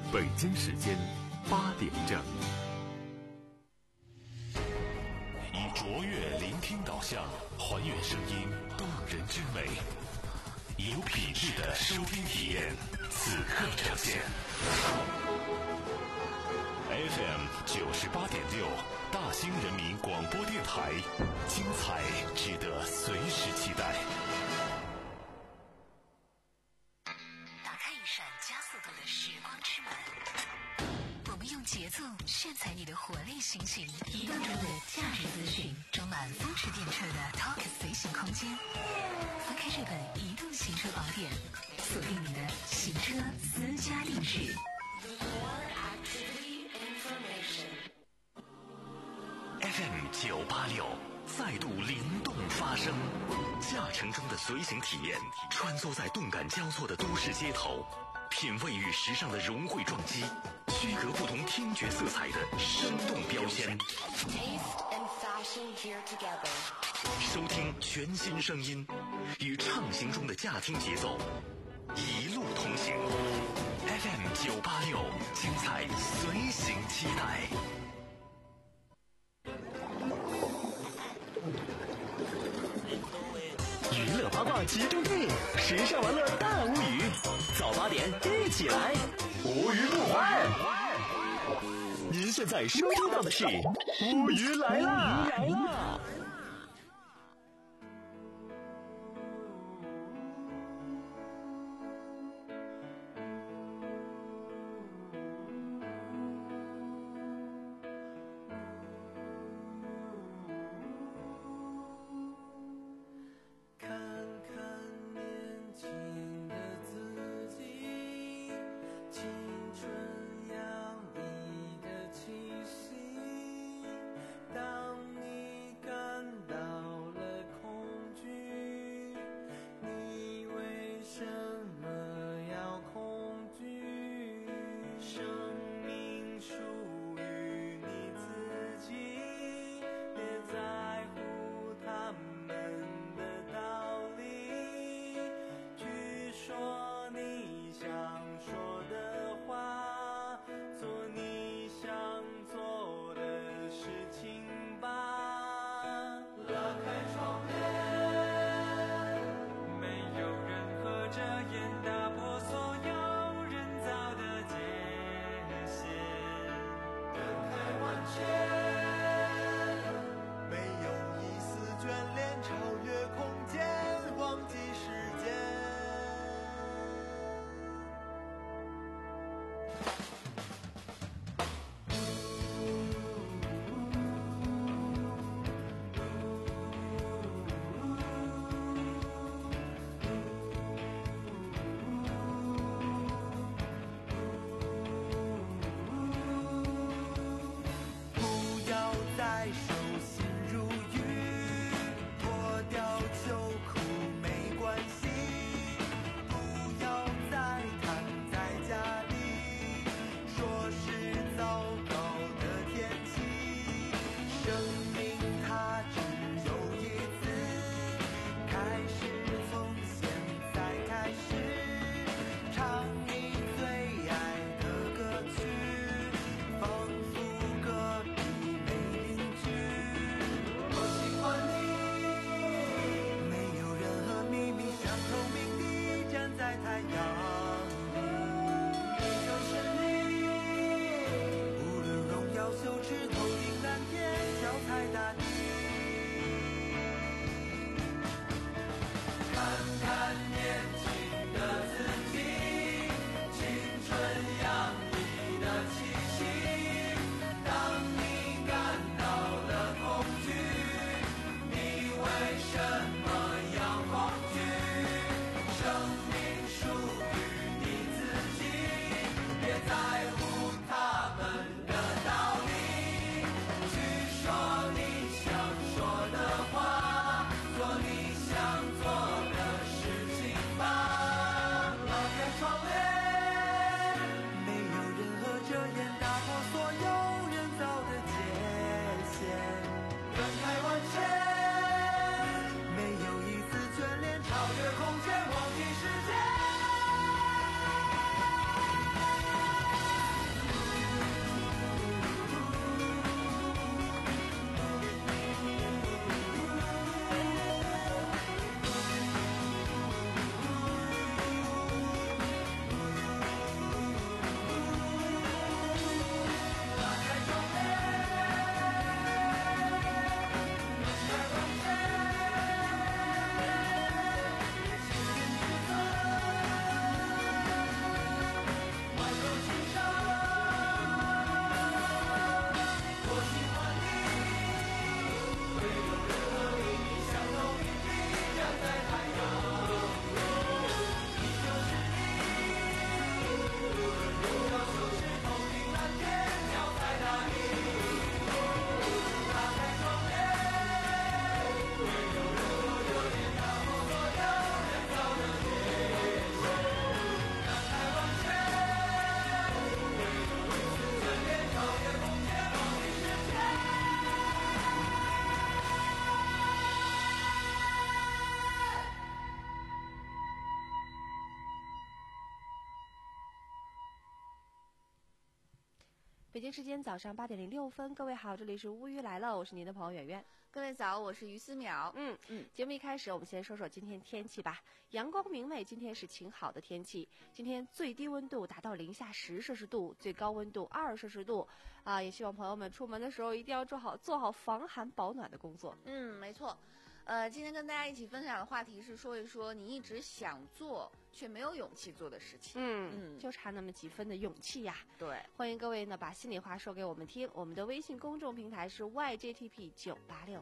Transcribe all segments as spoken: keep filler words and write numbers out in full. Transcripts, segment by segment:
北京时间八点整。 以卓越聆听导向，还原声音动人之美，有品质的收听体验，此刻呈现。F M 九十八点六，大兴人民广播电台，精彩值得随时期待。 打开一扇加速度的时光之门，我们用节奏炫彩你的活力心情，移动中的价值资讯，装满风驰电掣的 Talk 随行空间。翻开这本移动行车宝典，锁定你的行车私家定制。 F M 九八六再度灵动发声，驾乘中的随行体验，穿梭在动感交错的都市街头，品味与时尚的融汇撞击，区隔不同听觉色彩的生动标签。收听全新声音，与畅行中的驾听节奏一路同行。F M 九八六，精彩随行期待。 娱乐八卦集中地，时尚玩乐大无语，早八点一起来，无语不欢。您现在收听到的是无语来啦！来啦！ 北京时间早上八点零六分，各位好，这里是乌鱼来了，我是您的朋友圆圆。 各位早，我是于思淼。 嗯嗯，节目一开始，我们先说说今天天气吧。阳光明媚，今天是晴好的天气。今天最低温度达到零下十摄氏度，最高温度二摄氏度。啊，也希望朋友们出门的时候一定要做好做好防寒保暖的工作。 嗯，没错。呃，今天跟大家一起分享的话题是说一说你一直想做却没有勇气做的事情。 嗯嗯，就差那么几分的勇气呀。 对， 欢迎各位呢把心里话说给我们听。我们的微信公众平台是 Y J T P 九八六。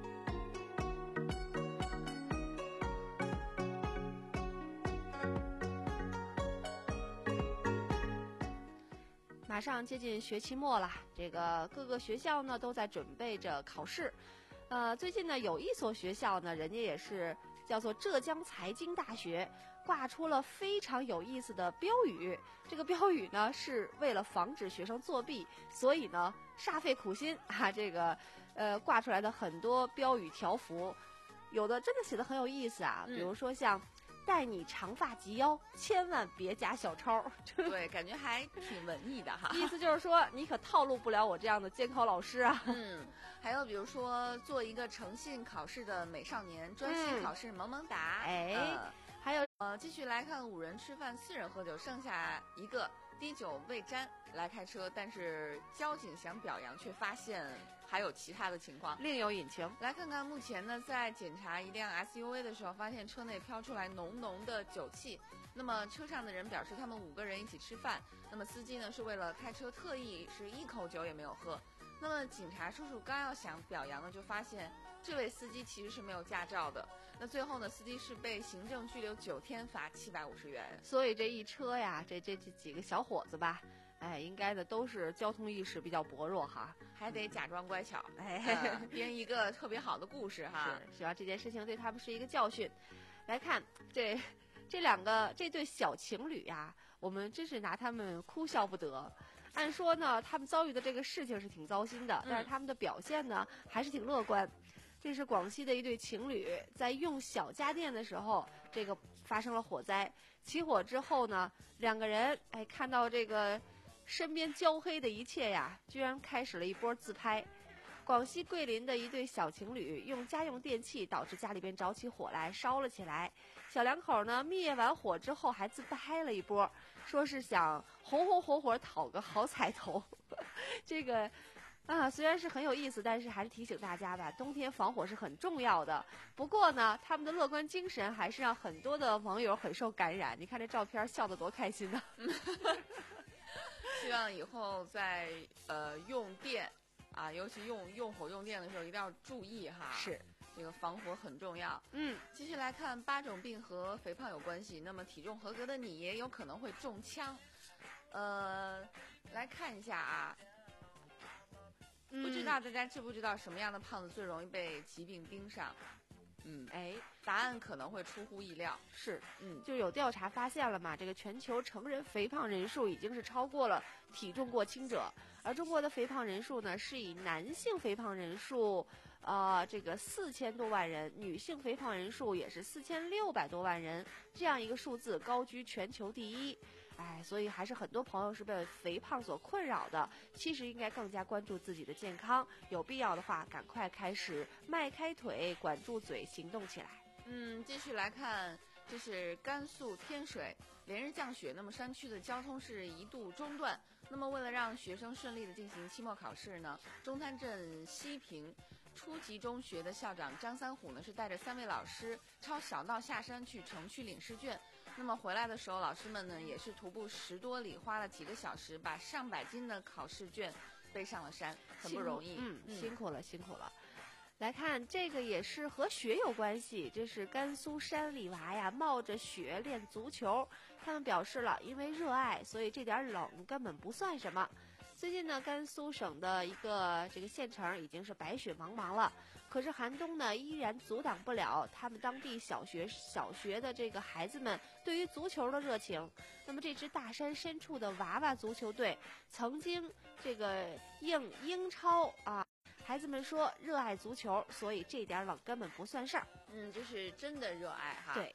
马上接近学期末了，这个各个学校呢都在准备着考试。呃，最近呢有一所学校呢，人家也是叫做浙江财经大学，挂出了非常有意思的标语。这个标语呢是为了防止学生作弊，所以呢煞费苦心啊，这个呃挂出来的很多标语条幅，有的真的写的很有意思啊，比如说像。待你长发及腰，千万别夹小抄。 对，感觉还挺文艺的哈。 意思就是说，你可套路不了我这样的监考老师啊。 嗯，还有比如说，做一个诚信考试的美少年，专心考试萌萌哒。 哎、 嗯呃， 还有呃，继续来看五人吃饭，四人喝酒，剩下一个滴酒未沾来开车，但是交警想表扬，却发现还有其他的情况， 另有隐情。 来看看目前呢，在检查一辆 S U V 的时候，发现车内飘出来浓浓的酒气。那么车上的人表示，他们五个人一起吃饭，那么司机呢是为了开车特意是一口酒也没有喝。那么警察叔叔刚要想表扬呢，就发现这位司机其实是没有驾照的。那最后呢，司机是被行政拘留九天，罚七百五十元。 所以这一车呀，这这这几个小伙子吧，哎，应该的都是交通意识比较薄弱哈， 还得假装乖巧， 哎， 呃、编一个特别好的故事哈。 是，希望这件事情对他们是一个教训。来看这这两个这对小情侣呀，我们真是拿他们哭笑不得。按说呢，他们遭遇的这个事情是挺糟心的，但是他们的表现呢还是挺乐观。这是广西的一对情侣在用小家电的时候，这个发生了火灾。起火之后呢，两个人哎看到这个身边焦黑的一切呀，居然开始了一波自拍。广西桂林的一对小情侣用家用电器导致家里边着起火来，烧了起来。小两口呢灭完火之后还自拍了一波，说是想红红火火讨个好彩头。这个啊，虽然是很有意思，但是还是提醒大家吧，冬天防火是很重要的。不过呢，他们的乐观精神还是让很多的网友很受感染。你看这照片，笑得多开心呢！ 希望以后在呃用电啊，尤其用用火用电的时候一定要注意哈。 是， 这个防火很重要。 嗯， 继续来看，八种病和肥胖有关系，那么体重合格的你也有可能会中枪。呃，来看一下啊。不知道大家知不知道什么样的胖子最容易被疾病盯上？嗯，哎，答案可能会出乎意料。 是， 嗯， 就有调查发现了嘛，这个全球成人肥胖人数已经是超过了体重过轻者，而中国的肥胖人数呢，是以男性肥胖人数，呃，这个四千多万人，女性肥胖人数也是四千六百多万人，这样一个数字高居全球第一。哎，所以还是很多朋友是被肥胖所困扰的。其实应该更加关注自己的健康，有必要的话，赶快开始迈开腿，管住嘴，行动起来。 嗯，继续来看，这是甘肃天水连日降雪，那么山区的交通是一度中断。那么为了让学生顺利的进行期末考试呢，中滩镇西平初级中学的校长张三虎呢是带着三位老师抄小道下山去城区领试卷。那么回来的时候，老师们呢也是徒步十多里，花了几个小时，把上百斤的考试卷背上了山，很不容易。 嗯，嗯辛苦了，辛苦了。来看这个也是和雪有关系，这是甘肃山里娃呀，冒着雪练足球。他们表示了，因为热爱，所以这点冷根本不算什么。最近呢，甘肃省的一个这个县城已经是白雪茫茫了，可是寒冬呢依然阻挡不了他们当地小学小学的这个孩子们对于足球的热情。那么这支大山深处的娃娃足球队曾经这个应英超啊。孩子们说热爱足球，所以这点冷根本不算事儿。 嗯，这是真的热爱哈。 对，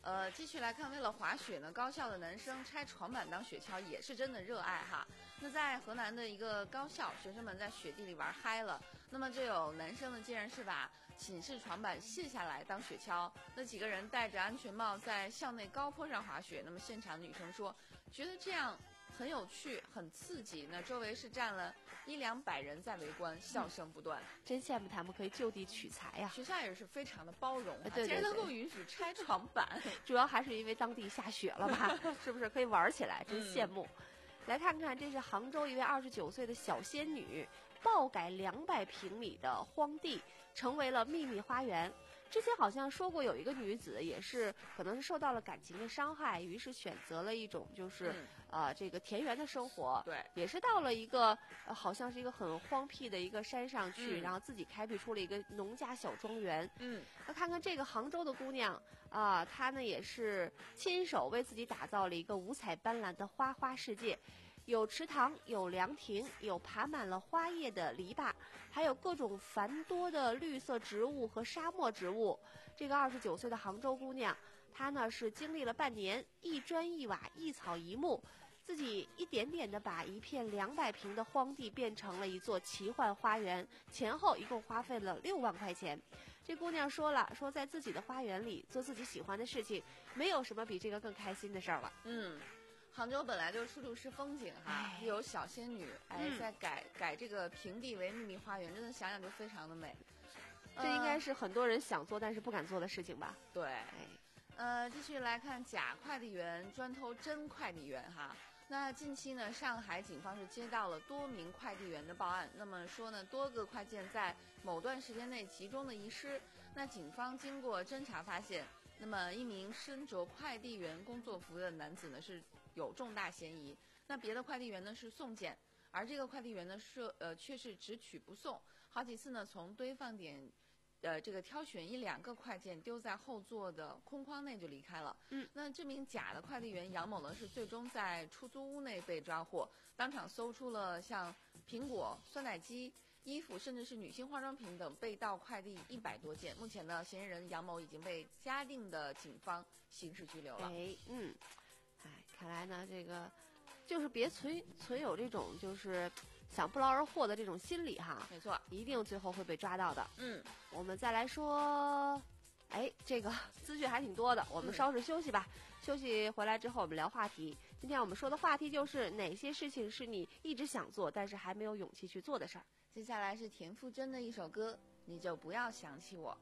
呃，继续来看，为了滑雪呢，高校的男生拆床板当雪橇也是真的热爱哈。那在河南的一个高校，学生们在雪地里玩嗨了，那么就有男生呢，竟然是把寝室床板卸下来当雪橇。那几个人戴着安全帽在校内高坡上滑雪，那么现场的女生说，觉得这样很有趣，很刺激。那周围是站了一两百人在围观，笑声不断。 嗯、真羡慕他们可以就地取材呀、啊。 学校也是非常的包容、啊， 对对对， 竟然能够允许拆床板。 主要还是因为当地下雪了吧？是不是可以玩起来？真羡慕。嗯、来看看，这是杭州一位二十九岁的小仙女，爆改两百平米的荒地，成为了秘密花园。之前好像说过，有一个女子也是可能是受到了感情的伤害，于是选择了一种就是、嗯、呃这个田园的生活。 对，也是到了一个、呃、好像是一个很荒僻的一个山上去，嗯、然后自己开辟出了一个农家小庄园。 嗯， 那看看这个杭州的姑娘啊、呃，她呢也是亲手为自己打造了一个五彩斑斓的花花世界。有池塘，有凉亭，有爬满了花叶的篱笆，还有各种繁多的绿色植物和沙漠植物。这个二十九岁的杭州姑娘，她呢是经历了半年，一砖一瓦，一草一木，自己一点点的把一片两百平的荒地变成了一座奇幻花园，前后一共花费了六万块钱。这姑娘说了，说在自己的花园里做自己喜欢的事情，没有什么比这个更开心的事儿了。 嗯。杭州本来就处处是风景哈，有小仙女哎在改、嗯、改这个平地为秘密花园，真的想想就非常的美。 这应该是很多人想做但是不敢做的事情吧？ 对，哎、呃，继续来看假快递员专偷真快递员哈。那近期呢，上海警方是接到了多名快递员的报案，那么说呢，多个快件在某段时间内集中的遗失。那警方经过侦查发现，那么一名身着快递员工作服的男子呢是有重大嫌疑，那别的快递员呢是送件，而这个快递员呢是呃却是只取不送，好几次呢从堆放点，呃这个挑选一两个快件丢在后座的空筐内就离开了。 嗯， 那这名假的快递员杨某呢是最终在出租屋内被抓获，当场搜出了像苹果、酸奶机、衣服，甚至是女性化妆品等被盗快递一百多件。目前呢，嫌疑人杨某已经被嘉定的警方刑事拘留了。 哎，嗯。哎，看来呢，这个就是别存存有这种就是想不劳而获的这种心理哈。 没错， 一定最后会被抓到的。 嗯， 我们再来说，哎，这个资讯还挺多的，我们稍事休息吧。嗯、休息回来之后，我们聊话题。今天我们说的话题就是哪些事情是你一直想做，但是还没有勇气去做的事儿。 接下来是田馥甄的一首歌，你就不要想起我。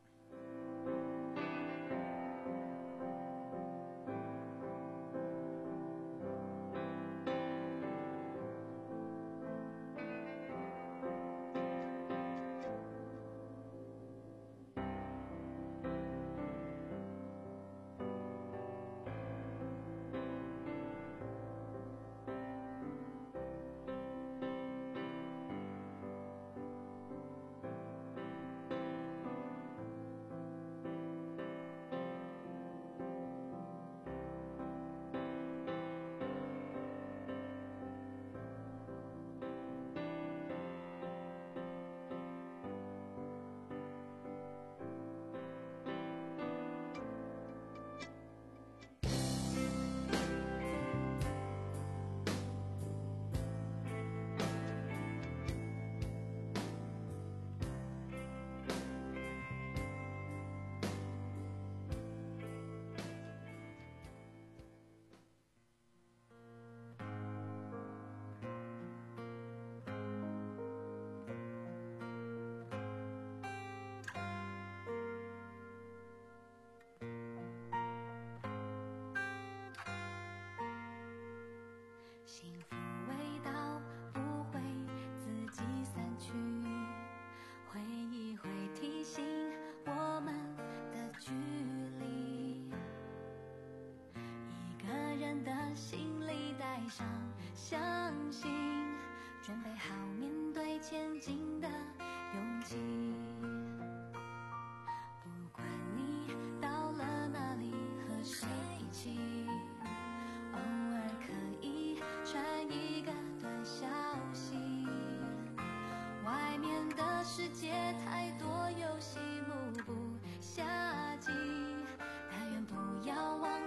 世界太多游戏目不暇接，但愿不要忘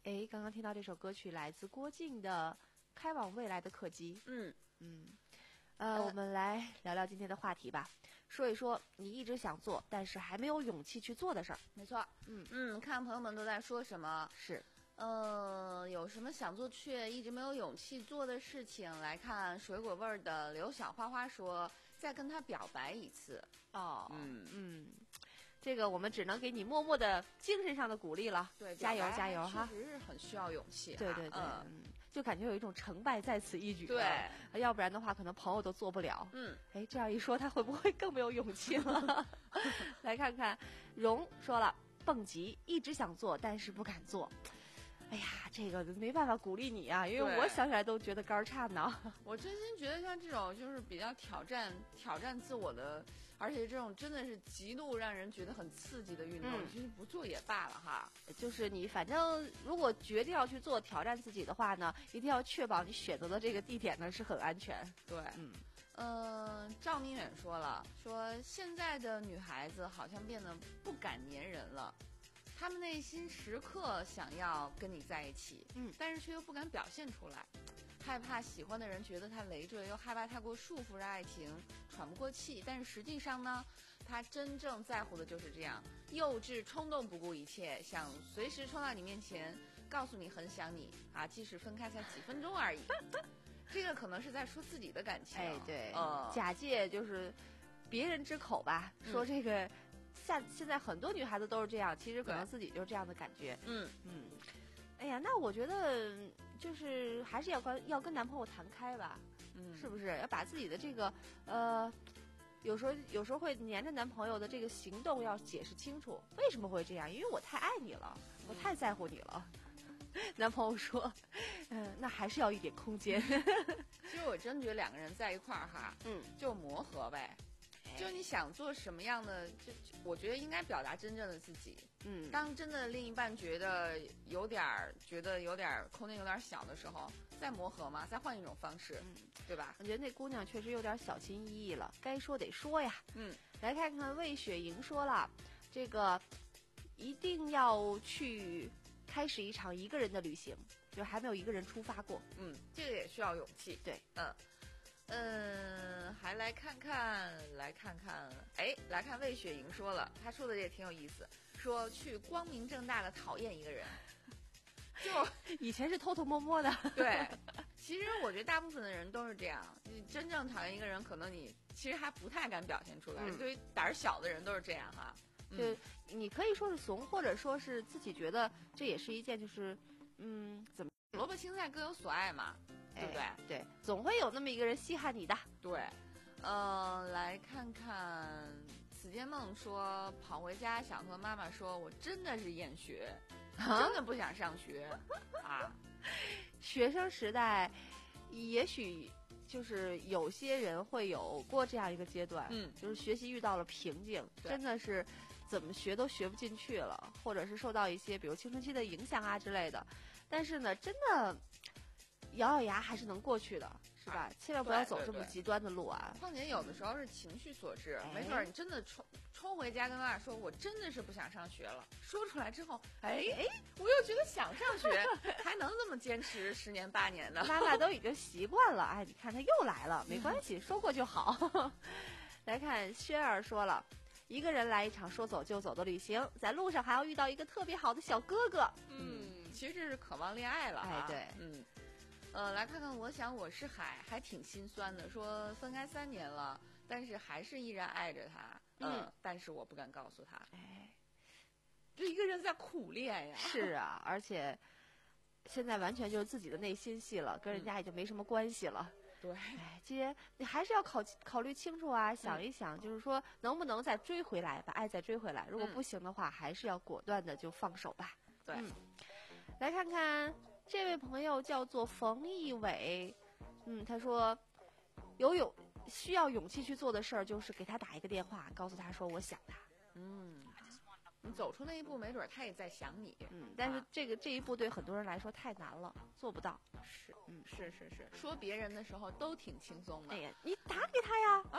哎，刚刚听到这首歌曲来自郭靖的《开往未来的客机》。 嗯嗯，呃，我们来聊聊今天的话题吧，说一说你一直想做但是还没有勇气去做的事儿。 没错。 嗯嗯，看朋友们都在说什么。 是。 呃，有什么想做却一直没有勇气做的事情？来看水果味儿的刘小花花说，再跟他表白一次。 哦， 嗯嗯，这个我们只能给你默默的精神上的鼓励了。 对， 加油加油哈！ 确实是很需要勇气。 对对对， 嗯， 嗯，就感觉有一种成败在此一举。 对， 要不然的话，可能朋友都做不了。 嗯， 哎，这样一说，他会不会更没有勇气了？来看看，荣说了，蹦极一直想做，但是不敢做。哎呀，这个没办法鼓励你啊，因为我想起来都觉得肝儿颤呢。 我真心觉得像这种就是比较挑战、挑战自我的，而且这种真的是极度让人觉得很刺激的运动， 嗯、 其实不做也罢了哈。 就是你反正如果决定要去做挑战自己的话呢，一定要确保你选择的这个地点呢是很安全。 对， 嗯。 嗯，赵明远说了，说现在的女孩子好像变得不敢粘人了。他们内心时刻想要跟你在一起， 嗯， 但是却又不敢表现出累，害怕喜欢的人觉得他累赘，又害怕太过束缚着爱情，喘不过气。但是实际上呢，他真正在乎的就是这样幼稚、冲动、不顾一切，想随时冲到你面前，告诉你很想你啊，即使分开才几分钟而已。这个可能是在说自己的感情， 哎，对， 呃、 假借就是别人之口吧， 嗯、 说这个。现现在很多女孩子都是这样，其实可能自己就是这样的感觉。 嗯嗯，哎呀，那我觉得就是还是要跟要跟男朋友谈开吧， 嗯， 是不是？要把自己的这个呃，有时候有时候会黏着男朋友的这个行动要解释清楚，为什么会这样？因为我太爱你了，我太在乎你了。男朋友说，嗯、呃，那还是要一点空间。 其实我真觉得两个人在一块儿哈， 嗯， 就磨合呗。就你想做什么样的，就我觉得应该表达真正的自己。 嗯， 当真的另一半觉得有点儿，觉得有点儿空间有点小的时候，再磨合嘛，再换一种方式， 嗯， 对吧？ 我觉得那姑娘确实有点小心翼翼了，该说得说呀。 嗯， 来看看魏雪莹说了，这个一定要去开始一场一个人的旅行，就还没有一个人出发过。 嗯，这个也需要勇气。 对， 嗯。嗯，还来看看，来看看，哎，来看魏雪莹说了，她说的也挺有意思，说去光明正大的讨厌一个人，就以前是偷偷摸摸的。 对，其实我觉得大部分的人都是这样，你真正讨厌一个人，可能你其实还不太敢表现出来。嗯、对于胆儿小的人都是这样哈。 就、嗯、你可以说是怂，或者说是自己觉得这也是一件就是，嗯，怎么萝卜青菜各有所爱嘛。对不对？ 哎、对，总会有那么一个人稀罕你的。 对，嗯、呃，来看看此间梦说，跑回家想和妈妈说，我真的是厌学，啊、真的不想上学啊。 学生时代，也许就是有些人会有过这样一个阶段， 嗯， 就是学习遇到了瓶颈，真的是怎么学都学不进去了，或者是受到一些比如青春期的影响啊之类的。但是呢，真的。咬咬牙还是能过去的，是吧？啊、千万不要走这么极端的路啊！ 况且有的时候是情绪所致，哎、没准你真的冲冲回家跟妈妈说：“我真的是不想上学了。”说出来之后，哎哎，我又觉得想上学，还能这么坚持十年八年呢？ 妈妈都已经习惯了，哎，你看他又来了，没关系，说过就好。来看轩儿说了，一个人来一场说走就走的旅行，在路上还要遇到一个特别好的小哥哥。 嗯，其实这是渴望恋爱了啊。 哎，对， 嗯。呃，来看看，我想我是海，还挺心酸的。说分开三年了，但是还是依然爱着他。嗯，嗯但是我不敢告诉他。 哎， 这一个人在苦恋呀。 是啊，而且现在完全就是自己的内心戏了，跟人家也就没什么关系了。 嗯、对， 哎，这些你还是要考考虑清楚啊，想一想，嗯、就是说能不能再追回来，把爱再追回来。如果不行的话，嗯、还是要果断的就放手吧。 对， 嗯、来看看。这位朋友叫做冯一伟，嗯，他说有勇需要勇气去做的事儿，就是给他打一个电话，告诉他说我想他。 嗯，你走出那一步，没准他也在想你。 嗯，但是这个、啊、这一步对很多人来说太难了，做不到。 是，嗯，是是是，说别人的时候都挺轻松的。 哎呀，你打给他呀， 啊，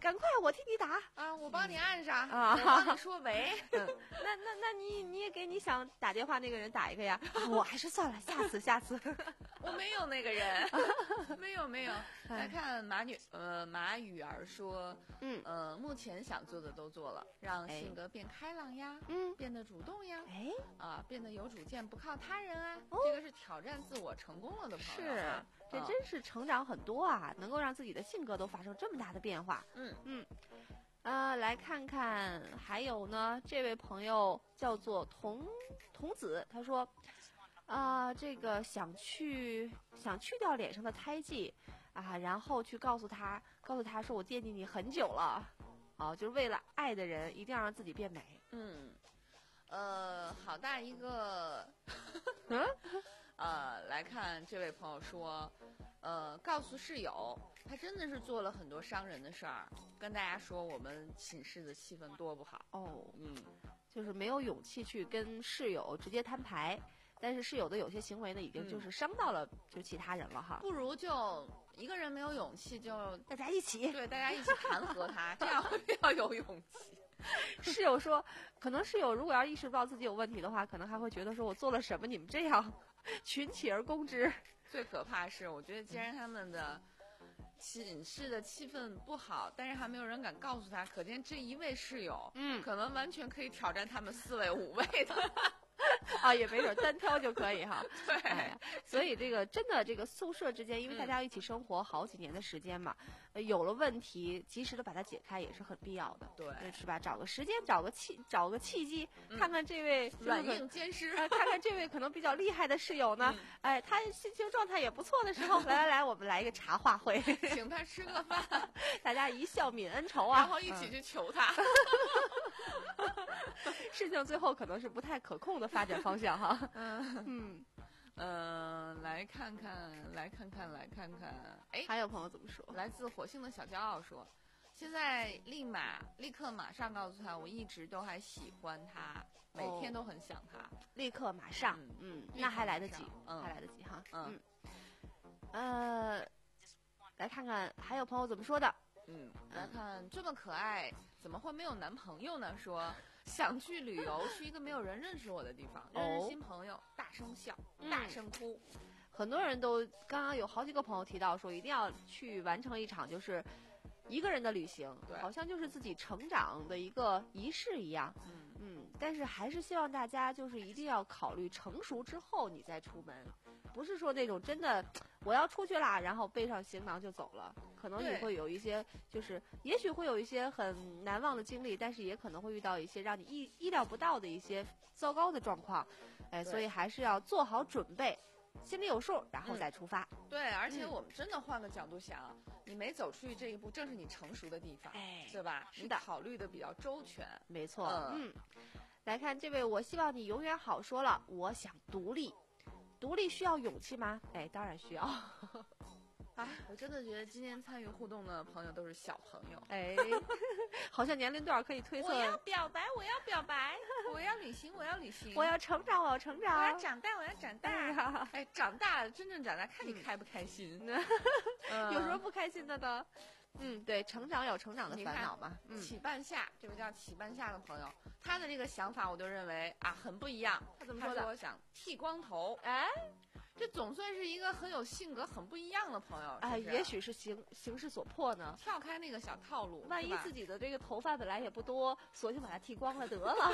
赶快我替你打啊，我帮你按上啊， 我帮你说喂。 嗯，那那那你你也给你想打电话那个人打一个呀？啊、我还是算了，下次下次。 我没有那个人，没有没有。来看马女呃马雨儿说， 嗯呃目前想做的都做了，让性格变开朗呀， 嗯， 变得主动呀， 哎啊变得有主见，不靠他人啊， 哦、 这个是挑战自我成功了的朋友、啊。 是，这真是成长很多啊，能够让自己的性格都发生这么大的变化。 嗯嗯。呃，来看看，还有呢，这位朋友叫做童童子，他说，啊、呃，这个想去想去掉脸上的胎记，啊，然后去告诉他，告诉他说我惦记你很久了，啊，就是为了爱的人，一定要让自己变美。 嗯，呃，好大一个， 嗯， 呃，来看这位朋友说，呃，告诉室友，他真的是做了很多伤人的事儿，跟大家说我们寝室的气氛多不好。 哦， 嗯， 就是没有勇气去跟室友直接摊牌，但是室友的有些行为呢，已经就是伤到了就其他人了哈。 不如就一个人没有勇气，就大家一起， 对，大家一起弹劾他，这样会比较有勇气。 室友说，可能室友如果要意识不到自己有问题的话，可能还会觉得说我做了什么，你们这样群起而攻之。 最可怕是，我觉得既然他们的寝室的气氛不好，但是还没有人敢告诉他，可见这一位室友， 嗯， 可能完全可以挑战他们四位五位的。 啊，也没准单挑就可以哈。 对、 哎，所以这个真的这个宿舍之间，因为大家一起生活好几年的时间嘛，呃、有了问题，及时的把它解开也是很必要的。 对， 是吧？找个时间，找个契，找个契机， 嗯、 看看这位软硬兼施， 呃，看看这位可能比较厉害的室友呢，嗯、哎，他心情状态也不错的时候，来来来，我们来一个茶话会， 请他吃个饭， 大家一笑泯恩仇啊， 然后一起去求他。 嗯、事情最后可能是不太可控的发展方向哈。嗯嗯呃，来看看，来看看，来看看，哎， 还有朋友怎么说？ 来自火星的小骄傲说，现在立马立刻马上告诉他，我一直都还喜欢他，每天都很想他， 哦、立刻马上，嗯，嗯那还来得及， 嗯， 还来得及哈， 嗯， 嗯呃，来看看还有朋友怎么说的。 嗯，来看这么可爱，怎么会没有男朋友呢？说想去旅游，去一个没有人认识我的地方，认识新朋友，大声笑， 嗯、 大声哭。 很多人都刚刚有好几个朋友提到说，一定要去完成一场就是一个人的旅行，好像就是自己成长的一个仪式一样。 嗯嗯，但是还是希望大家就是一定要考虑成熟之后你再出门。不是说那种真的我要出去啦，然后背上行囊就走了，可能你会有一些就是也许会有一些很难忘的经历，但是也可能会遇到一些让你意意料不到的一些糟糕的状况，哎，所以还是要做好准备，心里有数，然后再出发。 嗯、对，而且我们真的换个角度想、嗯，你没走出去这一步，正是你成熟的地方， 哎， 对吧？ 是的， 你考虑的比较周全， 没错。 嗯， 嗯来看这位，我希望你永远好。说了，我想独立。独立需要勇气吗？哎，当然需要。 哎，我真的觉得今天参与互动的朋友都是小朋友， 哎，好像年龄段可以推测。 我要表白，我要表白，我要旅行，我要旅行， 我要成长，我要成长， 我要长大，我要长大。哎, 哎，长大，真正长大，看你开不开心。 嗯、有时候不开心的呢。嗯，对，成长有成长的烦恼嘛。 嗯，起半夏，这位叫起半夏的朋友，他的这个想法，我就认为啊，很不一样。 他怎么说的？ 他说想剃光头， 哎， 这总算是一个很有性格、很不一样的朋友。 哎，也许是形形势所迫呢， 跳开那个小套路。 万一自己的这个头发本来也不多，索性把它剃光了得了。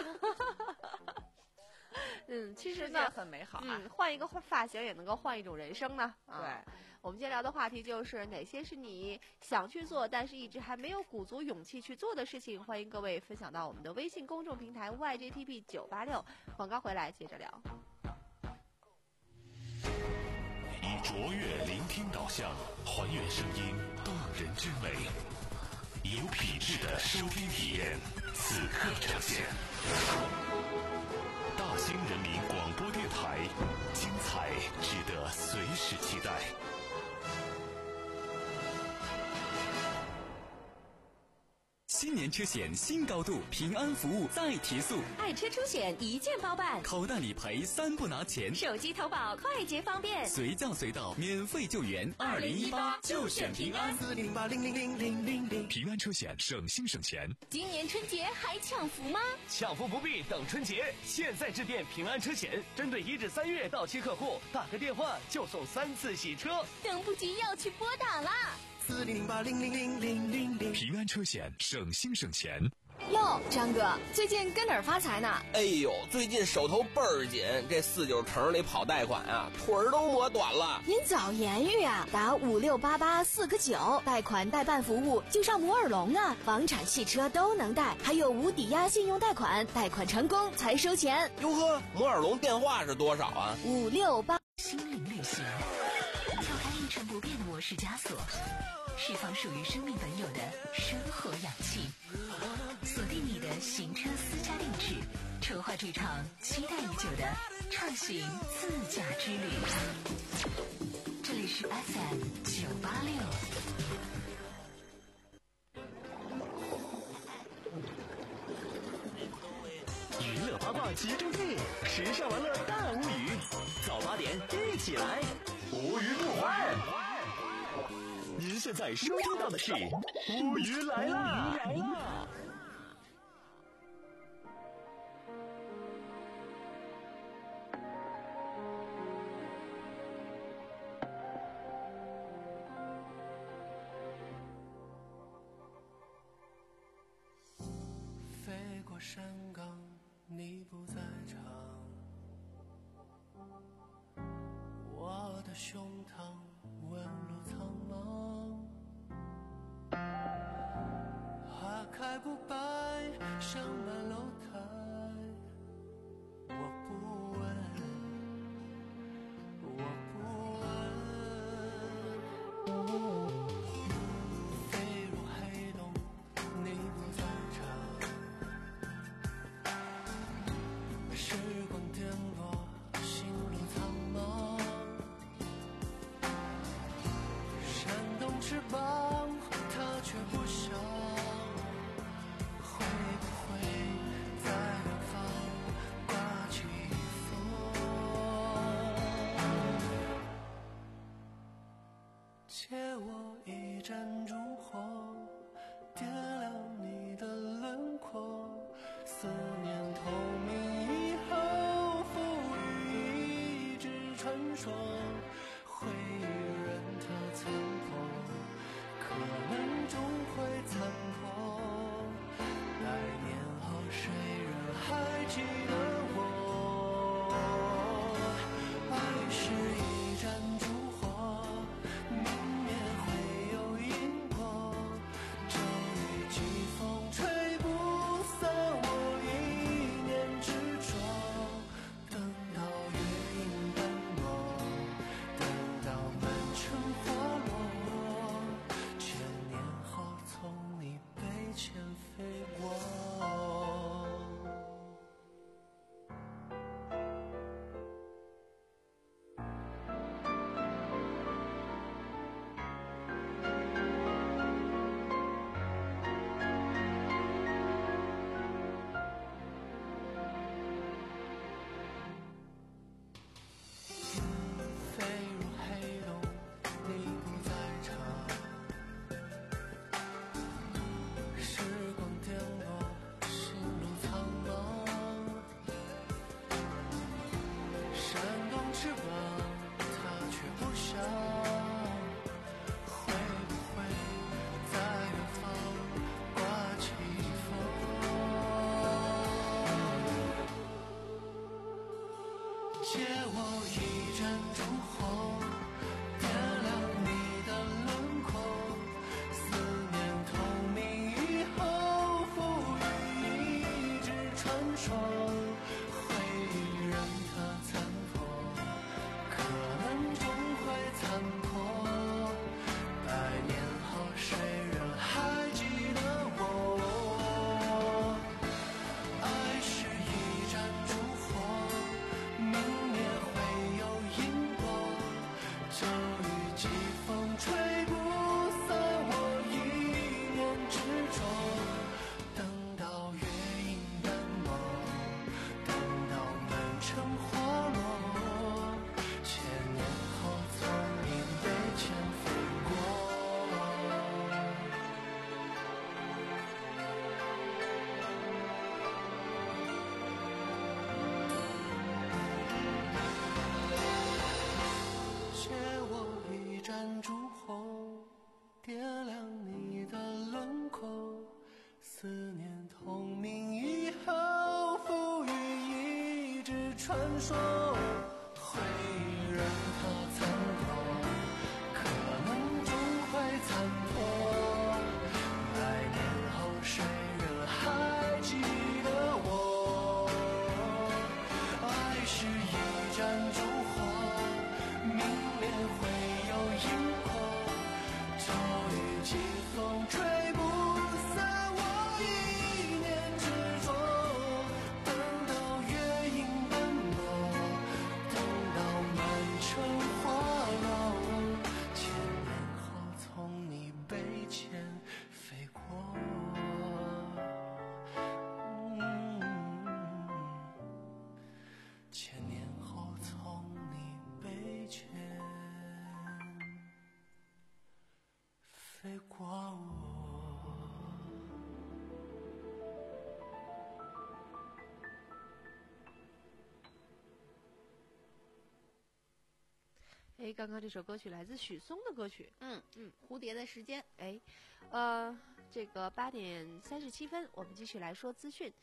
嗯，其实呢很美好啊， 嗯，换一个发型也能够换一种人生呢。 对。 啊，我们今天聊的话题就是哪些是你想去做但是一直还没有鼓足勇气去做的事情，欢迎各位分享到我们的微信公众平台 Y J T P 九八六。广告回来接着聊。 以卓越聆听导向，还原声音动人之美，有品质的收听体验，此刻呈现。大兴人民广播电台，精彩值得随时期待。 新年车险新高度，平安服务再提速， 爱车出险一键包办， 口袋理赔三不拿钱， 手机投保快捷方便， 随叫随到免费救援，二零一八就选平安， 四零八零零零零零零， 平安。 车险省心省钱。 今年春节还抢福吗？ 抢福不必等春节，现在致电平安车险，针对一至三月到期客户，打个电话就送三次洗车。 等不及要去拨打啦！ 四零零八零零零零零零。 平安车险省心省钱。 哟，张哥，最近跟哪儿发财呢？ 哎呦，最近手头倍儿紧，这四九城里跑贷款啊，腿儿都磨短了。 您早言语啊，打五六八八四个九，贷款代办服务就上摩尔龙啊，房产、汽车都能贷，还有无抵押信用贷款，贷款成功才收钱。 哟呵，摩尔龙电话是多少啊？ 五六八。 心灵旅行，跳开一成不变的模式枷锁，释放属于生命本有的生活氧气。锁定你的行车私家定制，筹划这场期待已久的畅行自驾之旅。这里是 F M 九八六。 娱乐八卦集中地，时尚玩乐大无语。早八点一起来，无语不欢。您现在收听到的是无语来啦！ 飞过山岗，你不在场，我的胸膛纹路苍茫，花开不败，上满楼台，我不问，我不问，飞入黑洞，你不在场，时光颠簸，心路苍茫，扇动翅膀，它却不想，会不会在远方刮起风？借我一盏烛火，点亮你的轮廓，思念透明以后，赋予一纸传说，回忆任它残破，可能终会残破。百年后谁人还记得我？爱是一盏烛火，明灭会有因果，骤雨季风吹不散我一念执着，等到月影斑驳，等到满城花落，千年后从你背前飞过。飞入黑洞，你不在场，时光颠簸，心路苍茫，扇动翅膀，它却不想，会不会在远方刮起风？借我一盏烛火，点亮你的轮廓，思念透明以后，赋予一纸传说，回忆任它残破，可能终会残破。百年后谁人还记得我？爱是一盏烛火，明灭会有因果，骤雨季风吹不散我一念执着，等到月影斑驳，等到满城花落，千年后从你背前飞过。 传说，会任它残破，可能终会残破。百年后谁人还记得我？爱是一盏烛火，明灭会有萤火，骤雨季风吹不散我一念执着。等到月影斑驳，等到满城花落，千年后从你背前飞过。嗯，千年后从你背前飞过我。 哎，刚刚这首歌曲来自许嵩的歌曲， 嗯嗯，蝴蝶的时间， 哎，呃，这个八点三十七分，我们继续来说资讯。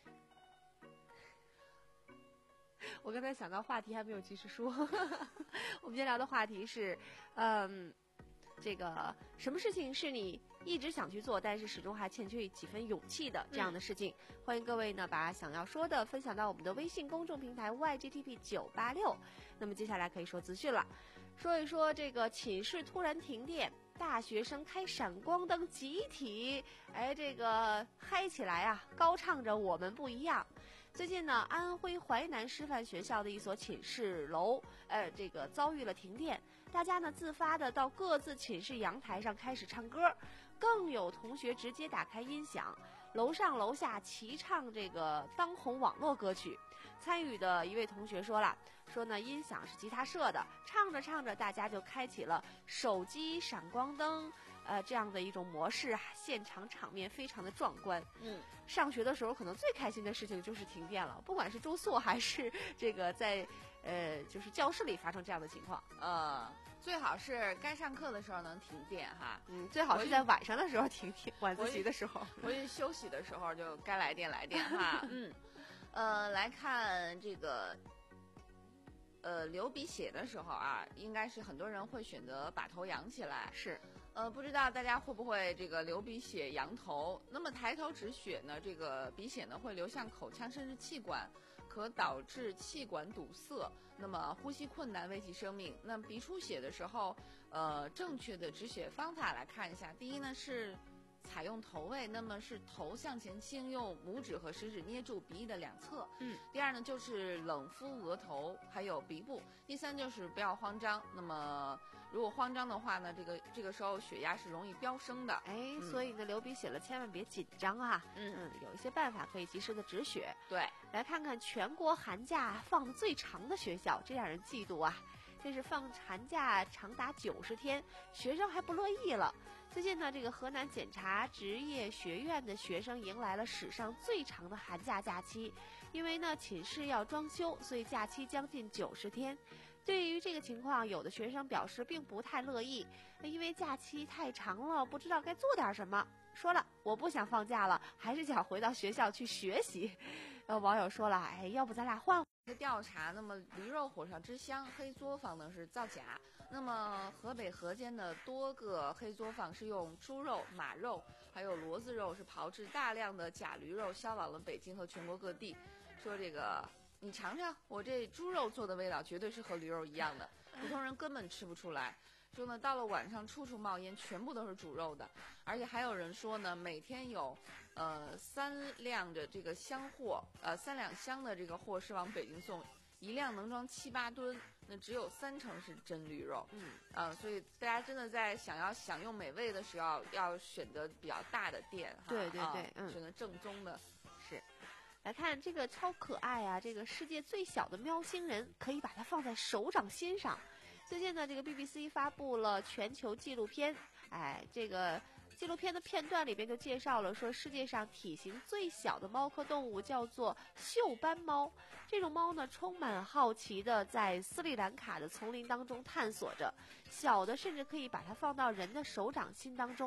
我刚才想到话题还没有及时说，我们今天聊的话题是，嗯，这个什么事情是你一直想去做，但是始终还欠缺几分勇气的这样的事情？嗯、欢迎各位呢把想要说的分享到我们的微信公众平台 Y G T P 九八六。那么接下来可以说资讯了，说一说这个寝室突然停电，大学生开闪光灯集体，哎，这个嗨起来啊，高唱着我们不一样。最近呢，安徽淮南师范学校的一所寝室楼，呃，这个遭遇了停电，大家呢自发的到各自寝室阳台上开始唱歌，更有同学直接打开音响，楼上楼下齐唱这个当红网络歌曲。参与的一位同学说了，说呢音响是吉他社的，唱着唱着大家就开启了手机闪光灯，呃这样的一种模式啊，现场场面非常的壮观。 嗯， 上学的时候可能最开心的事情就是停电了，不管是住宿还是这个在呃就是教室里发生这样的情况， 呃。最好是该上课的时候能停电哈， 嗯，最好是在晚上的时候停电，晚自习的时候， 回去休息的时候就该来电来电哈，嗯，呃，来看这个，呃，流鼻血的时候啊，应该是很多人会选择把头仰起来， 是， 呃，不知道大家会不会这个流鼻血仰头？那么抬头止血呢，这个鼻血呢会流向口腔甚至气管。可导致气管堵塞，那么呼吸困难，危及生命。那鼻出血的时候，呃，正确的止血方法来看一下。第一呢是采用头位，那么是头向前倾，用拇指和食指捏住鼻翼的两侧。 嗯。 第二呢就是冷敷额头，还有鼻部。第三就是不要慌张。那么如果慌张的话呢，这个这个时候血压是容易飙升的。 哎， 嗯、 所以呢流鼻血了千万别紧张啊。 嗯嗯，有一些办法可以及时的止血。 对， 来看看全国寒假放的最长的学校，这让人嫉妒啊！这是放寒假长达九十天，学生还不乐意了。最近呢，这个河南检察职业学院的学生迎来了史上最长的寒假假期，因为呢寝室要装修，所以假期将近九十天。对于这个情况，有的学生表示并不太乐意，因为假期太长了，不知道该做点什么。说了，我不想放假了，还是想回到学校去学习。呃，网友说了，哎，要不咱俩换？ 调查，那么驴肉火烧之乡黑作坊呢是造假。那么河北河间的多个黑作坊是用猪肉、马肉还有骡子肉是炮制大量的假驴肉，销往了北京和全国各地。说这个你尝尝，我这猪肉做的味道绝对是和驴肉一样的，普通人根本吃不出来。说呢，到了晚上处处冒烟，全部都是煮肉的，而且还有人说呢，每天有，呃，三辆的这个箱货，呃，三两箱的这个货是往北京送，一辆能装七八吨，那只有三成是真驴肉， 嗯， 啊、呃，所以大家真的在想要享用美味的时候，要选择比较大的店，哈， 对对对， 啊、 嗯， 选择正宗的， 是。来看这个超可爱啊！这个世界最小的喵星人，可以把它放在手掌心上。最近呢，这个 B B C 发布了全球纪录片，哎，这个纪录片的片段里边就介绍了说，世界上体型最小的猫科动物叫做锈斑猫。这种猫呢，充满好奇的在斯里兰卡的丛林当中探索着，小的甚至可以把它放到人的手掌心当中。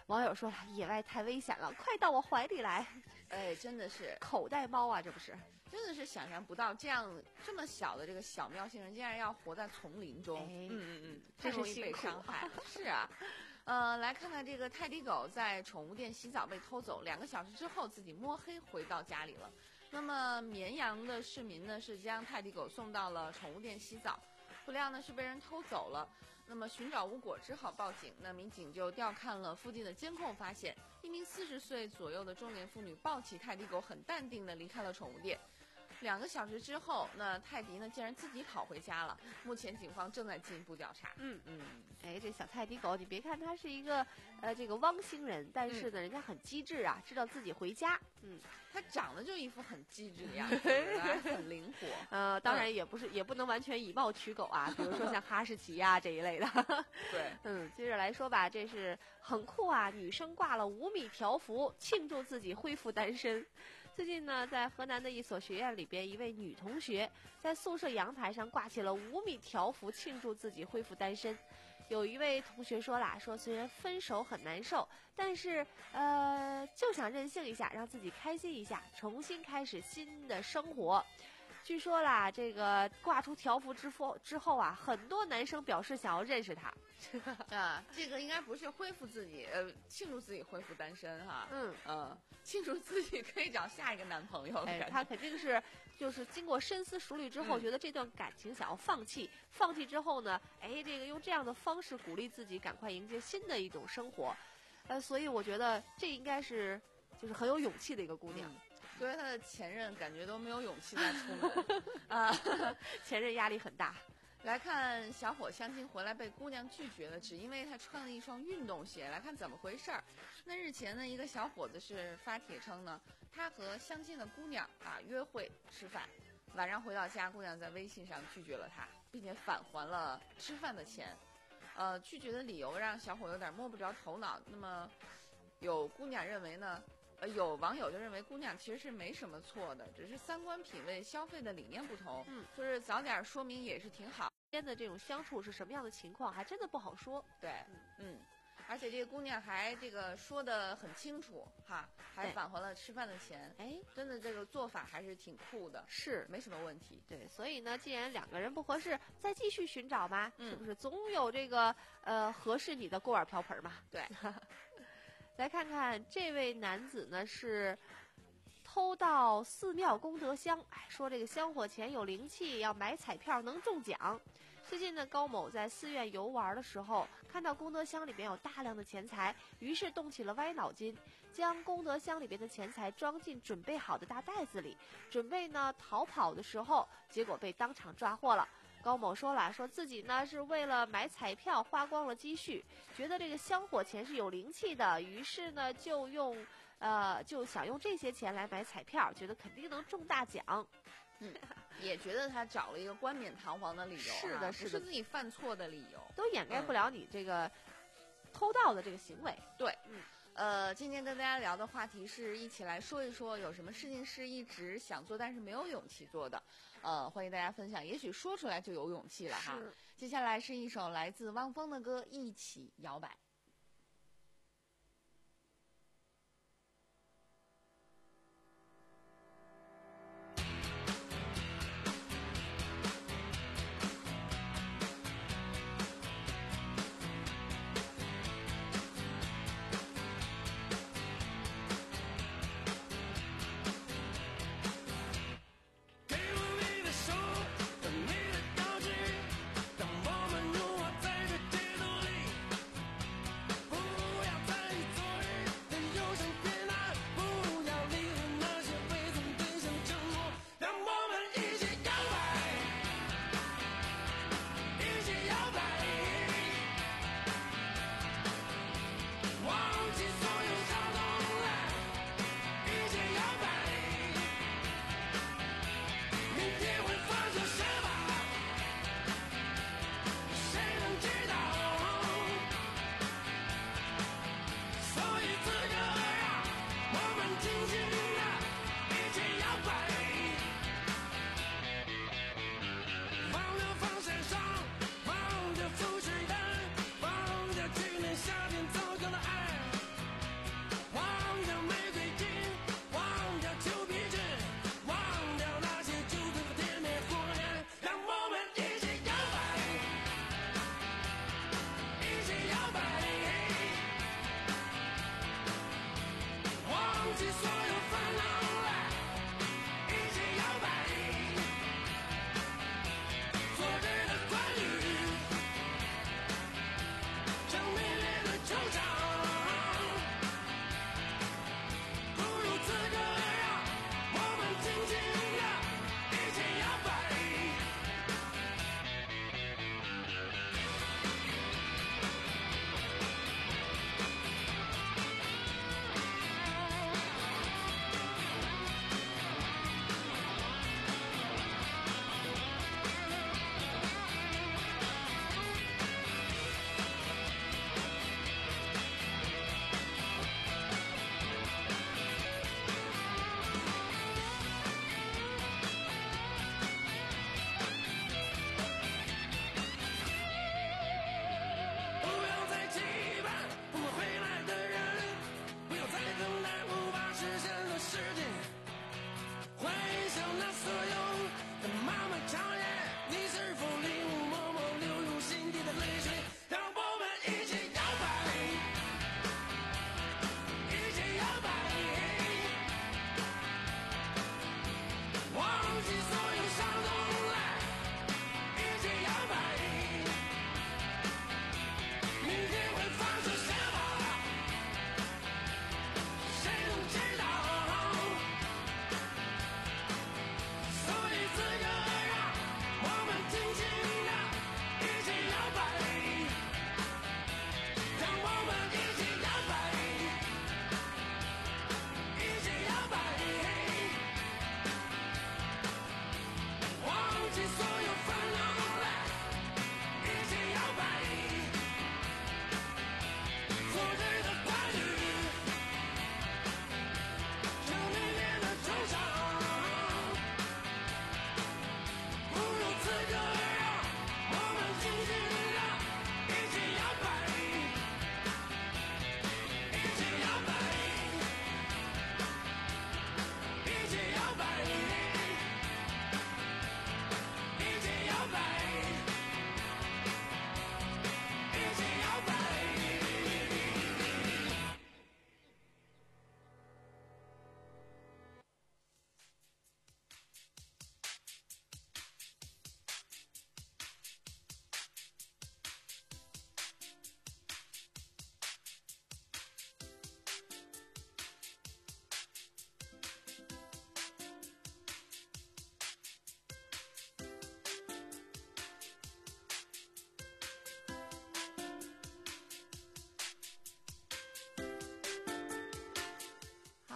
网友说了，野外太危险了，快到我怀里来。 哎，真的是口袋猫啊，这不是？ 真的是想象不到，这样这么小的这个小喵星人，竟然要活在丛林中。 哎、 嗯嗯嗯， 这是容易被伤害。是啊，呃，来看看这个泰迪狗在宠物店洗澡被偷走，两个小时之后自己摸黑回到家里了。那么绵阳的市民呢，是将泰迪狗送到了宠物店洗澡，不料呢是被人偷走了。那么寻找无果，只好报警。那民警就调看了附近的监控，发现一名四十岁左右的中年妇女抱起泰迪狗，很淡定地离开了宠物店。两个小时之后，那泰迪呢竟然自己跑回家了。目前警方正在进一步调查。 嗯嗯，哎，这小泰迪狗，你别看它是一个呃这个汪星人，但是呢，嗯、人家很机智啊，知道自己回家。嗯， 它长得就一副很机智的样子，很灵活。 呃，当然也不是，嗯、也不能完全以貌取狗啊，比如说像哈士奇呀、啊、这一类的。 对， 嗯，接着来说吧，这是很酷啊，女生挂了五米条幅庆祝自己恢复单身。最近呢，在河南的一所学院里边，一位女同学在宿舍阳台上挂起了五米条幅，庆祝自己恢复单身。有一位同学说啦，说虽然分手很难受，但是呃，就想任性一下，让自己开心一下，重新开始新的生活。据说啦，这个挂出条幅之后之后啊，很多男生表示想要认识他。 啊，这个应该不是恢复自己，呃，庆祝自己恢复单身哈。嗯嗯、呃，庆祝自己可以找下一个男朋友。 哎，他肯定是就是经过深思熟虑之后，嗯、觉得这段感情想要放弃，放弃之后呢，哎，这个用这样的方式鼓励自己，赶快迎接新的一种生活。呃，所以我觉得这应该是就是很有勇气的一个姑娘。嗯， 所以他的前任感觉都没有勇气再出门啊， 前任压力很大。 来看小伙相亲回来被姑娘拒绝了，只因为他穿了一双运动鞋。来看怎么回事儿。那日前呢，一个小伙子是发帖称呢，他和相亲的姑娘啊约会吃饭，晚上回到家，姑娘在微信上拒绝了他，并且返还了吃饭的钱。呃，拒绝的理由让小伙有点摸不着头脑。那么，有姑娘认为呢？呃，有网友就认为姑娘其实是没什么错的，只是三观品味、消费的理念不同。嗯，就是早点说明也是挺好。 间的这种相处是什么样的情况，还真的不好说。 对，嗯，而且这个姑娘还这个说得很清楚哈，还返还了吃饭的钱。哎，真的这个做法还是挺酷的， 是没什么问题。 对，所以呢，既然两个人不合适，再继续寻找吧，嗯、是不是总有这个呃合适你的锅碗瓢盆嘛？ 对。 来看看这位男子呢，是偷到寺庙功德箱，哎，说这个香火钱有灵气，要买彩票能中奖。最近呢，高某在寺院游玩的时候，看到功德箱里边有大量的钱财，于是动起了歪脑筋，将功德箱里边的钱财装进准备好的大袋子里，准备呢逃跑的时候，结果被当场抓获了。高某说了，说自己呢是为了买彩票花光了积蓄，觉得这个香火钱是有灵气的，于是呢就用呃就想用这些钱来买彩票，觉得肯定能中大奖。 嗯，也觉得他找了一个冠冕堂皇的理由， 是的， 是的，不是自己犯错的理由， 都掩盖不了你这个偷盗的这个行为。 嗯、对，嗯。呃，今天跟大家聊的话题是一起来说一说有什么事情是一直想做但是没有勇气做的，呃，欢迎大家分享，也许说出来就有勇气了哈。接下来是一首来自汪峰的歌《一起摇摆》。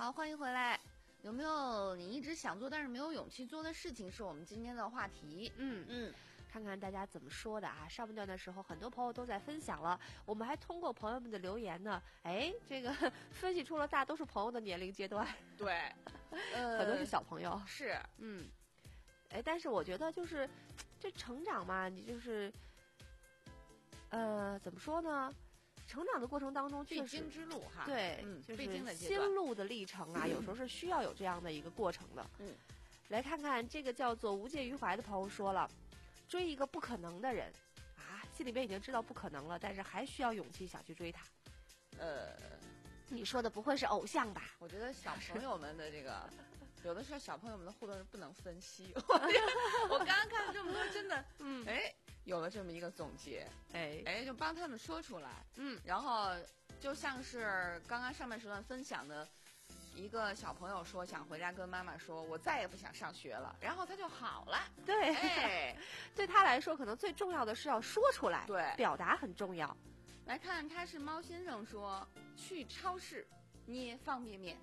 好，欢迎回来。有没有你一直想做但是没有勇气做的事情，是我们今天的话题。 嗯嗯， 看看大家怎么说的啊。上半段的时候，很多朋友都在分享了，我们还通过朋友们的留言呢，哎，这个分析出了大多数朋友的年龄阶段。 对，呃， 很多是小朋友。 是， 嗯，哎，但是我觉得就是这成长嘛，你就是呃，怎么说呢？成长的过程当中， 必经之路哈， 对， 嗯， 就是必经的心路的历程啊，有时候是需要有这样的一个过程的。 嗯， 来看看这个叫做无界于怀的朋友说了，追一个不可能的人啊，心里边已经知道不可能了，但是还需要勇气想去追他。 呃， 你说的不会是偶像吧？ 我觉得小朋友们的这个。有的时候小朋友们的互动是不能分析，我刚刚看了这么多，真的，嗯，哎，有了这么一个总结， 哎哎，就帮他们说出来， 嗯， 然后就像是刚刚上半时段分享的一个小朋友说想回家跟妈妈说，我再也不想上学了，然后他就好了， 对， 哎， 对他来说，可能最重要的是要说出来， 对， 表达很重要。 来看，他是猫先生说去超市捏方便面。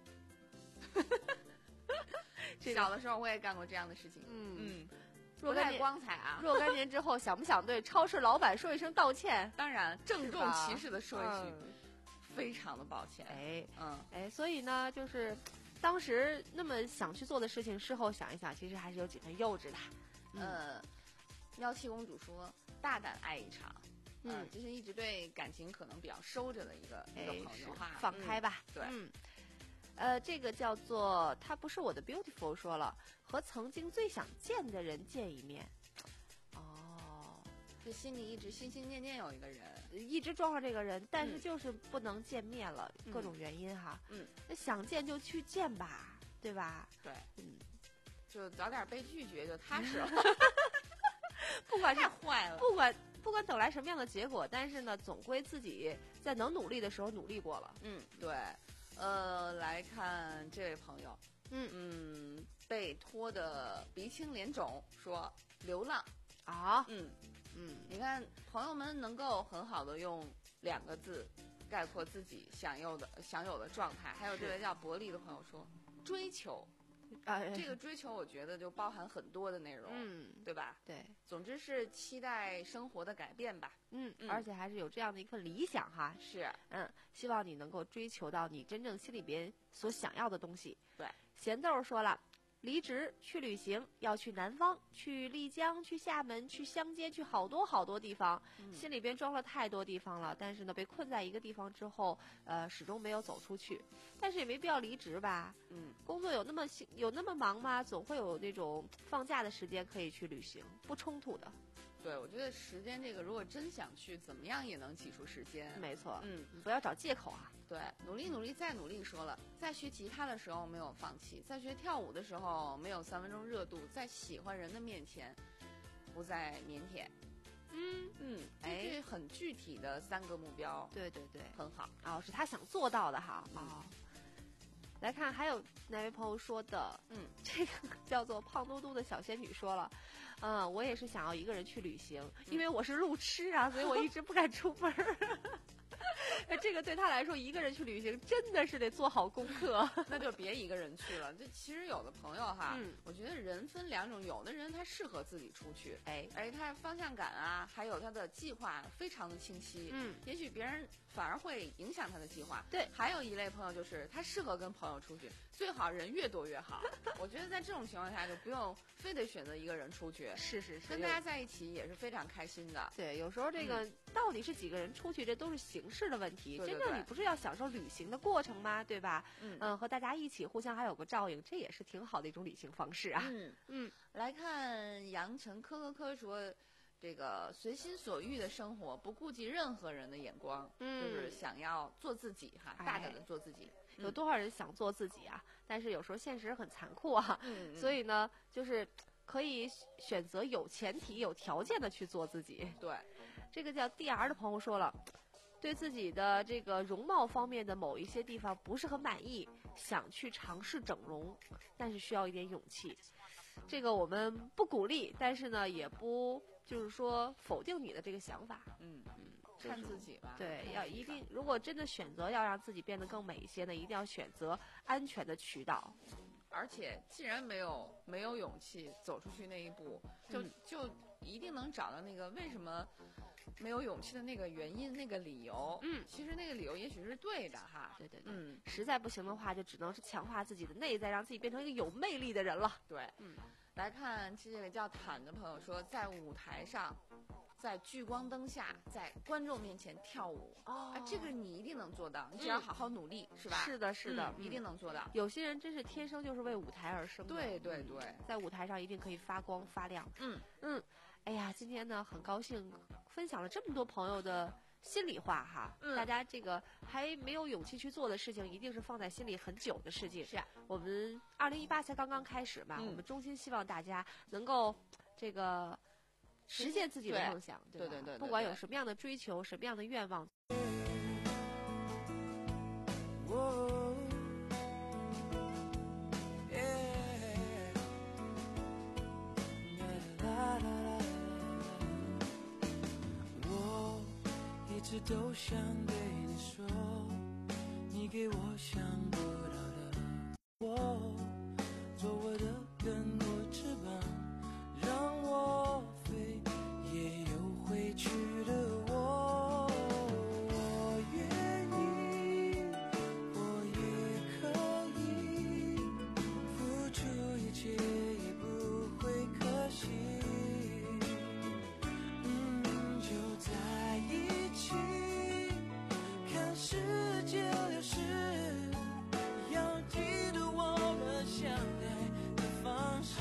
小的时候我也干过这样的事情，嗯嗯， 若干年光彩啊！ 若干年之后，想不想对超市老板说一声道歉？ 当然，郑重其事的说一句，嗯、非常的抱歉。 哎， 嗯， 哎，所以呢，就是当时那么想去做的事情，事后想一想，其实还是有几分幼稚的。 嗯，呃、幺七公主说：“大胆爱一场。”嗯，这、就是一直对感情可能比较收着的一个、哎、一个朋友哈， 放开吧。 嗯、对。 嗯呃，这个叫做他不是我的 beautiful 说了，和曾经最想见的人见一面。哦， 这心里一直心心念念有一个人， 一直装上这个人，但是就是不能见面了，嗯、各种原因哈。 嗯， 那想见就去见吧，对吧？ 对， 嗯， 就早点被拒绝就踏实了。 不管太坏了， 不管不管等来什么样的结果，但是呢，总归自己在能努力的时候努力过了。 嗯，对。呃，来看这位朋友， 嗯嗯，被拖得鼻青脸肿，说流浪啊， 嗯嗯， 你看朋友们能够很好的用两个字概括自己享有的享有的状态，还有这位叫伯利的朋友说追求。 啊， 这个追求我觉得就包含很多的内容， 嗯， 对吧？ 对， 总之是期待生活的改变吧。 嗯，嗯而且还是有这样的一份理想哈。 是， 嗯，希望你能够追求到你真正心里边所想要的东西。 对， 咸豆说了，离职去旅行，要去南方，去丽江，去厦门，去乡间，去好多好多地方， 嗯、 心里边装了太多地方了，但是呢，被困在一个地方之后，呃，始终没有走出去。但是也没必要离职吧？ 嗯， 工作有那么有那么忙吗？总会有那种放假的时间可以去旅行，不冲突的。 对，我觉得时间这个，如果真想去，怎么样也能挤出时间。 没错， 嗯， 不要找借口啊。 对，努力努力再努力。说了，在学吉他的时候没有放弃，在学跳舞的时候没有三分钟热度，在喜欢人的面前不再腼腆。 嗯嗯，哎，这很具体的三个目标。 对对对， 很好。 哦，是他想做到的哈。 嗯、 哦。来看还有哪位朋友说的， 嗯， 这个叫做胖嘟嘟的小仙女说了，嗯，我也是想要一个人去旅行， 嗯、 因为我是路痴啊，所以我一直不敢出门。这个对他来说，一个人去旅行真的是得做好功课。 那就别一个人去了。这其实有的朋友哈， 嗯、 我觉得人分两种，有的人他适合自己出去， 哎， 而他方向感啊，还有他的计划非常的清晰。 嗯， 也许别人反而会影响他的计划。 对， 还有一类朋友就是他适合跟朋友出去，最好人越多越好。我觉得在这种情况下，就不用非得选择一个人出去。 是是是， 跟大家在一起也是非常开心的。 对，有时候这个、嗯、到底是几个人出去，这都是形式的问题。 对对对， 真正你不是要享受旅行的过程吗？对吧？ 嗯嗯，和大家一起互相还有个照应，这也是挺好的一种旅行方式啊。 嗯嗯， 来看杨晨科科科说，这个随心所欲的生活，不顾及任何人的眼光， 嗯， 就是想要做自己哈， 哎、 大胆的做自己。 嗯、有多少人想做自己啊？但是有时候现实很残酷啊。 嗯， 所以呢，就是可以选择有前提、有条件的去做自己。 对， 这个叫 D R 的朋友说了。对自己的这个容貌方面的某一些地方不是很满意，想去尝试整容，但是需要一点勇气。这个我们不鼓励，但是呢，也不就是说否定你的这个想法。 嗯嗯， 看自己吧。 对，要一定，如果真的选择要让自己变得更美一些呢，一定要选择安全的渠道。 而且，既然没有没有勇气走出去那一步，就、嗯、就一定能找到那个为什么没有勇气的那个原因、那个理由。 嗯， 其实那个理由也许是对的哈。 对对对。 嗯， 实在不行的话，就只能是强化自己的内在，让自己变成一个有魅力的人了。 对， 嗯。 来看这个叫坦的朋友说，在舞台上。在聚光灯下，在观众面前跳舞， 哦， 啊，这个你一定能做到，你只要好好努力， 嗯、 是吧？ 是的，是的、 嗯，一定能做到。 有些人真是天生就是为舞台而生的， 对对对， 在舞台上一定可以发光发亮。 嗯嗯，哎呀，今天呢很高兴分享了这么多朋友的心里话哈， 嗯、 大家这个还没有勇气去做的事情，一定是放在心里很久的事情。 是啊， 我们二零一八才刚刚开始嘛， 嗯、 我们衷心希望大家能够这个。实现自己的梦想， 对对 对, 对， 不管有什么样的追求，什么样的愿望。 我一直都想对你说，你给我想不到的，我做我的跟我翅膀，让我飞，也有回去的我。我愿意，我也可以付出一切，也不会可惜。嗯，就在一起，看世界流逝，要记得我们相爱的方式。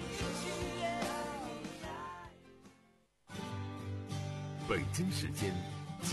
北京时间